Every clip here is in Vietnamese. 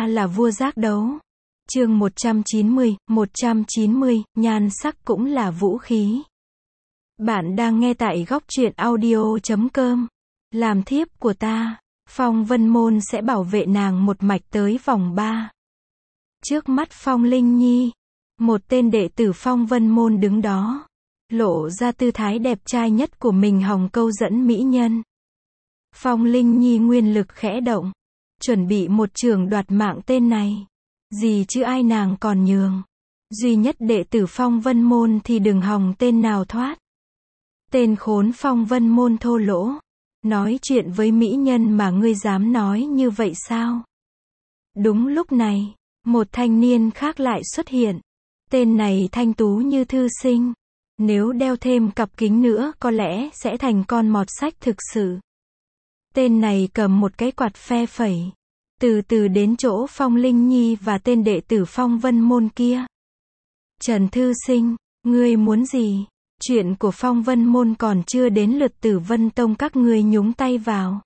ta là vua giác đấu. Chương 190, nhan sắc cũng là vũ khí. Bạn đang nghe tại góc truyện audio.com. Làm thiếp của ta, Phong Vân Môn sẽ bảo vệ nàng một mạch tới vòng 3. Trước mắt Phong Linh Nhi, một tên đệ tử Phong Vân Môn đứng đó, lộ ra tư thái đẹp trai nhất của mình hòng câu dẫn mỹ nhân. Phong Linh Nhi nguyên lực khẽ động, chuẩn bị một chưởng đoạt mạng tên này. Gì chứ ai nàng còn nhường. Duy nhất đệ tử Phong Vân Môn thì đừng hòng tên nào thoát. Tên khốn Phong Vân Môn thô lỗ. Nói chuyện với mỹ nhân mà ngươi dám nói như vậy sao? Đúng lúc này, một thanh niên khác lại xuất hiện. Tên này thanh tú như thư sinh. Nếu đeo thêm cặp kính nữa có lẽ sẽ thành con mọt sách thực sự. Tên này cầm một cái quạt phe phẩy. Từ từ đến chỗ Phong Linh Nhi và tên đệ tử Phong Vân Môn kia. Trần Thư Sinh, ngươi muốn gì? Chuyện của Phong Vân Môn còn chưa đến lượt Tử Vân Tông các ngươi nhúng tay vào.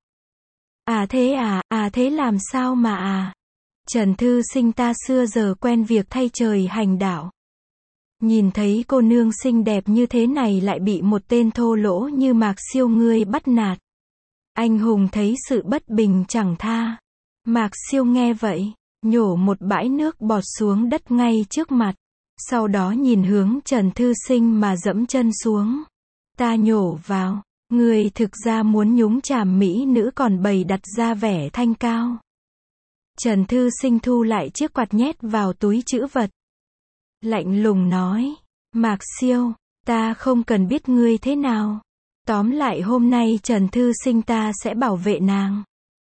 Thế làm sao mà Trần Thư Sinh ta xưa giờ quen việc thay trời hành đạo. Nhìn thấy cô nương xinh đẹp như thế này lại bị một tên thô lỗ như Mạc Siêu ngươi bắt nạt. Anh hùng thấy sự bất bình chẳng tha. Mạc Siêu nghe vậy, nhổ một bãi nước bọt xuống đất ngay trước mặt. Sau đó nhìn hướng Trần Thư Sinh mà dẫm chân xuống. Ta nhổ vào, người thực ra muốn nhúng chàm mỹ nữ còn bày đặt ra vẻ thanh cao. Trần Thư Sinh thu lại chiếc quạt nhét vào túi trữ vật. Lạnh lùng nói, Mạc Siêu, ta không cần biết ngươi thế nào. Tóm lại hôm nay Trần Thư Sinh ta sẽ bảo vệ nàng.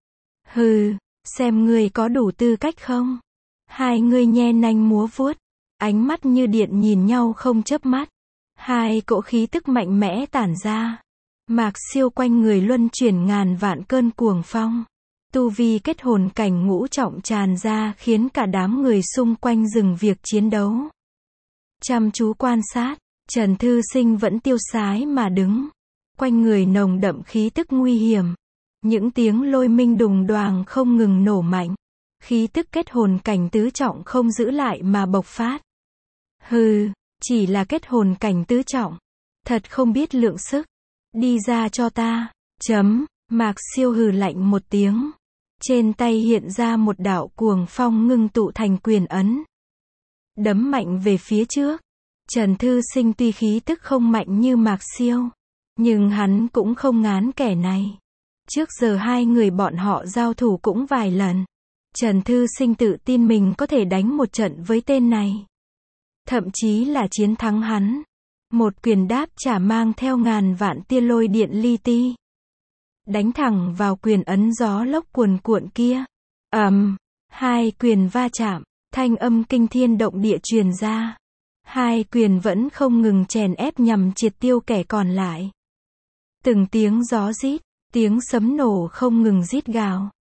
Hừ, xem ngươi có đủ tư cách không? Hai người nhe nanh múa vuốt, ánh mắt như điện nhìn nhau không chớp mắt. Hai cỗ khí tức mạnh mẽ tản ra. Mạc Siêu quanh người luân chuyển ngàn vạn cơn cuồng phong. Tu vi kết hồn cảnh ngũ trọng tràn ra khiến cả đám người xung quanh dừng việc chiến đấu. Chăm chú quan sát, Trần Thư Sinh vẫn tiêu sái mà đứng. Quanh người nồng đậm khí tức nguy hiểm. Những tiếng lôi minh đùng đoàng không ngừng nổ mạnh. Khí tức kết hồn cảnh tứ trọng không giữ lại mà bộc phát. Hừ, chỉ là kết hồn cảnh tứ trọng. Thật không biết lượng sức. Đi ra cho ta. Mạc Siêu hừ lạnh một tiếng. Trên tay hiện ra một đạo cuồng phong ngưng tụ thành quyền ấn. Đấm mạnh về phía trước. Trần Thư Sinh tuy khí tức không mạnh như Mạc Siêu. Nhưng hắn cũng không ngán kẻ này. Trước giờ hai người bọn họ giao thủ cũng vài lần. Trần Thư Sinh tự tin mình có thể đánh một trận với tên này. Thậm chí là chiến thắng hắn. Một quyền đáp trả mang theo ngàn vạn tia lôi điện li ti. Đánh thẳng vào quyền ấn gió lốc cuồn cuộn kia. Hai quyền va chạm, thanh âm kinh thiên động địa truyền ra. Hai quyền vẫn không ngừng chèn ép nhằm triệt tiêu kẻ còn lại. Từng tiếng gió rít, tiếng sấm nổ không ngừng rít gào.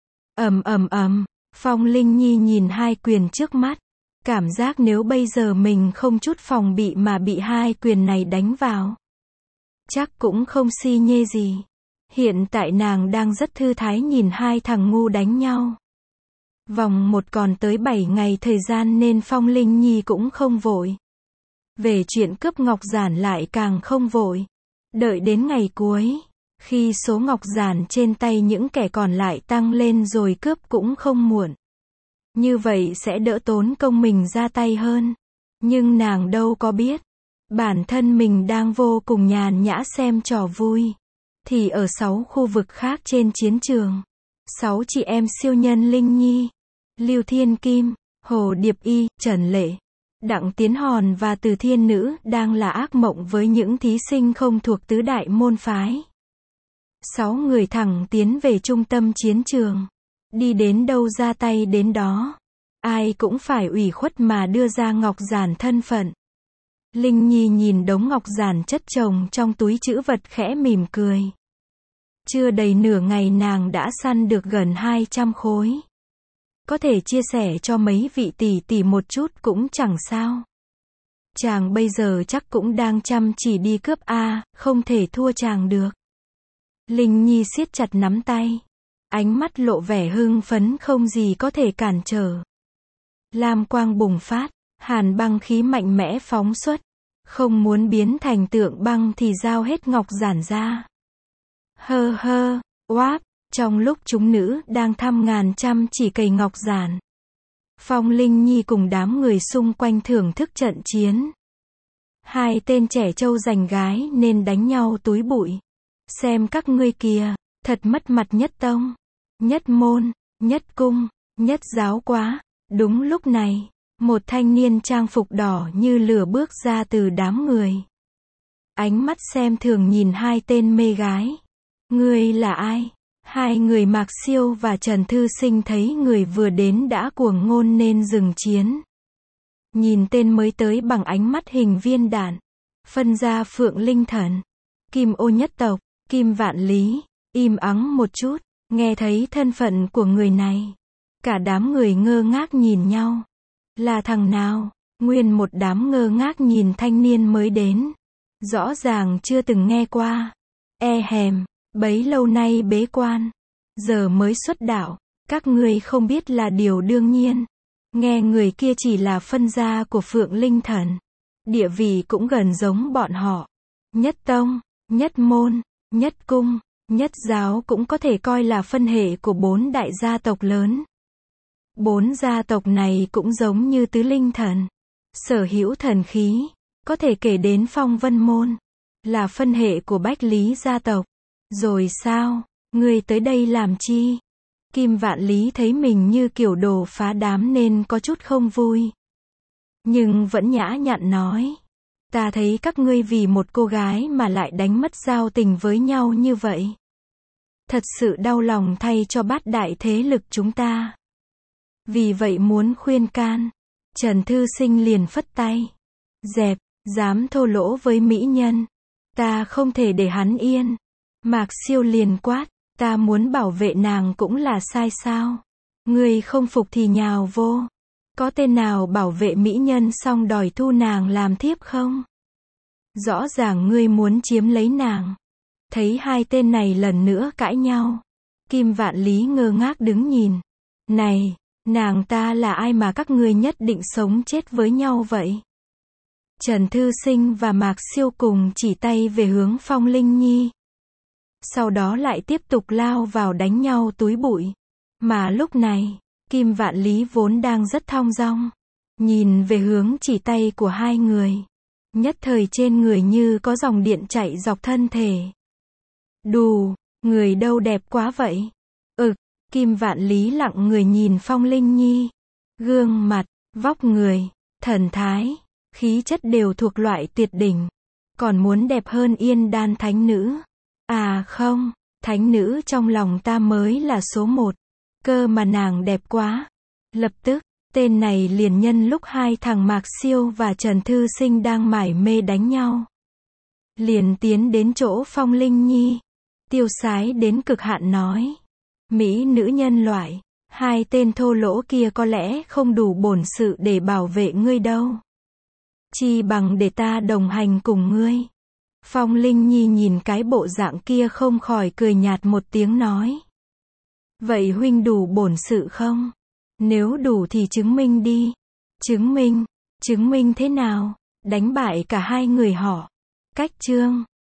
Phong Linh Nhi nhìn hai quyền trước mắt. Cảm giác nếu bây giờ mình không chút phòng bị mà bị hai quyền này đánh vào. Chắc cũng không si nhê gì. Hiện tại nàng đang rất thư thái nhìn hai thằng ngu đánh nhau. Vòng 1 còn tới 7 ngày thời gian nên Phong Linh Nhi cũng không vội. Về chuyện cướp ngọc giản lại càng không vội. Đợi đến ngày cuối. Khi số ngọc giản trên tay những kẻ còn lại tăng lên rồi cướp cũng không muộn. Như vậy sẽ đỡ tốn công mình ra tay hơn. Nhưng nàng đâu có biết. Bản thân mình đang vô cùng nhàn nhã xem trò vui. Thì ở 6 khu vực khác trên chiến trường. 6 chị em siêu nhân Linh Nhi, Lưu Thiên Kim, Hồ Điệp Y, Trần Lệ, Đặng Tiến Hòn và Từ Thiên Nữ đang là ác mộng với những thí sinh không thuộc tứ đại môn phái. 6 người thẳng tiến về trung tâm chiến trường. Đi đến đâu ra tay đến đó. Ai cũng phải ủy khuất mà đưa ra ngọc giản thân phận. Linh Nhi nhìn đống ngọc giản chất chồng trong túi trữ vật khẽ mỉm cười. Chưa đầy nửa ngày nàng đã săn được gần 200 khối. Có thể chia sẻ cho mấy vị tỷ tỷ một chút cũng chẳng sao. Chàng bây giờ chắc cũng đang chăm chỉ đi cướp không thể thua chàng được. Linh Nhi siết chặt nắm tay. Ánh mắt lộ vẻ hưng phấn không gì có thể cản trở. lam quang bùng phát, hàn băng khí mạnh mẽ phóng xuất. Không muốn biến thành tượng băng thì giao hết ngọc giản ra. Hơ hơ, oáp, trong lúc chúng nữ đang thăm ngàn chăm chỉ cầy ngọc giản, Phong Linh Nhi cùng đám người xung quanh thưởng thức trận chiến. Hai tên trẻ trâu giành gái nên đánh nhau túi bụi. Xem các ngươi kìa, thật mất mặt nhất tông, nhất môn, nhất cung, nhất giáo quá. Đúng lúc này, một thanh niên trang phục đỏ như lửa bước ra từ đám người. Ánh mắt xem thường nhìn hai tên mê gái. Ngươi là ai? Hai người Mạc Siêu và Trần Thư Sinh thấy người vừa đến đã cuồng ngôn nên dừng chiến. Nhìn tên mới tới bằng ánh mắt hình viên đạn. Phân gia Phượng Linh Thần, Kim Ô nhất tộc, Kim Vạn Lý, im ắng một chút, nghe thấy thân phận của người này. Cả đám người ngơ ngác nhìn nhau. Là thằng nào? Nguyên một đám ngơ ngác nhìn thanh niên mới đến. Rõ ràng chưa từng nghe qua. E hèm, bấy lâu nay bế quan, giờ mới xuất đạo, các ngươi không biết là điều đương nhiên. Nghe người kia chỉ là phân gia của Phượng Linh Thần, địa vị cũng gần giống bọn họ. Nhất tông, nhất môn, nhất cung, nhất giáo cũng có thể coi là phân hệ của 4 đại gia tộc lớn. 4 gia tộc này cũng giống như Tứ Linh Thần, sở hữu thần khí, có thể kể đến Phong Vân Môn, là phân hệ của Bách Lý gia tộc. Rồi sao? Ngươi tới đây làm chi? Kim Vạn Lý thấy mình như kiểu đồ phá đám nên có chút không vui. Nhưng vẫn nhã nhặn nói. Ta thấy các ngươi vì một cô gái mà lại đánh mất giao tình với nhau như vậy. Thật sự đau lòng thay cho bát đại thế lực chúng ta. Vì vậy muốn khuyên can. Trần Thư Sinh liền phất tay. Dẹp, dám thô lỗ với mỹ nhân. Ta không thể để hắn yên. Mạc Siêu liền quát. Ta muốn bảo vệ nàng cũng là sai sao? Ngươi không phục thì nhào vô. Có tên nào bảo vệ mỹ nhân xong đòi thu nàng làm thiếp không? Rõ ràng ngươi muốn chiếm lấy nàng. Thấy hai tên này lần nữa cãi nhau. Kim Vạn Lý ngơ ngác đứng nhìn. Này, nàng ta là ai mà các ngươi nhất định sống chết với nhau vậy? Trần Thư Sinh và Mạc Siêu cùng chỉ tay về hướng Phong Linh Nhi. Sau đó lại tiếp tục lao vào đánh nhau túi bụi. Mà lúc này, Kim Vạn Lý vốn đang rất thong dong. Nhìn về hướng chỉ tay của hai người. Nhất thời trên người như có dòng điện chạy dọc thân thể. Đù, người đâu đẹp quá vậy? Kim Vạn Lý lặng người nhìn Phong Linh Nhi. Gương mặt, vóc người, thần thái, khí chất đều thuộc loại tuyệt đỉnh. Còn muốn đẹp hơn Yên Đan thánh nữ. À không, thánh nữ trong lòng ta mới là số 1. Cơ mà nàng đẹp quá. Lập tức, tên này liền nhân lúc hai thằng Mạc Siêu và Trần Thư Sinh đang mải mê đánh nhau. Liền tiến đến chỗ Phong Linh Nhi. Tiêu sái đến cực hạn nói. Mỹ nữ nhân loại, hai tên thô lỗ kia có lẽ không đủ bổn sự để bảo vệ ngươi đâu. Chi bằng để ta đồng hành cùng ngươi. Phong Linh Nhi nhìn cái bộ dạng kia không khỏi cười nhạt một tiếng nói. Vậy huynh đủ bổn sự không? Nếu đủ thì chứng minh đi. Chứng minh thế nào? Đánh bại cả hai người họ. Cách chương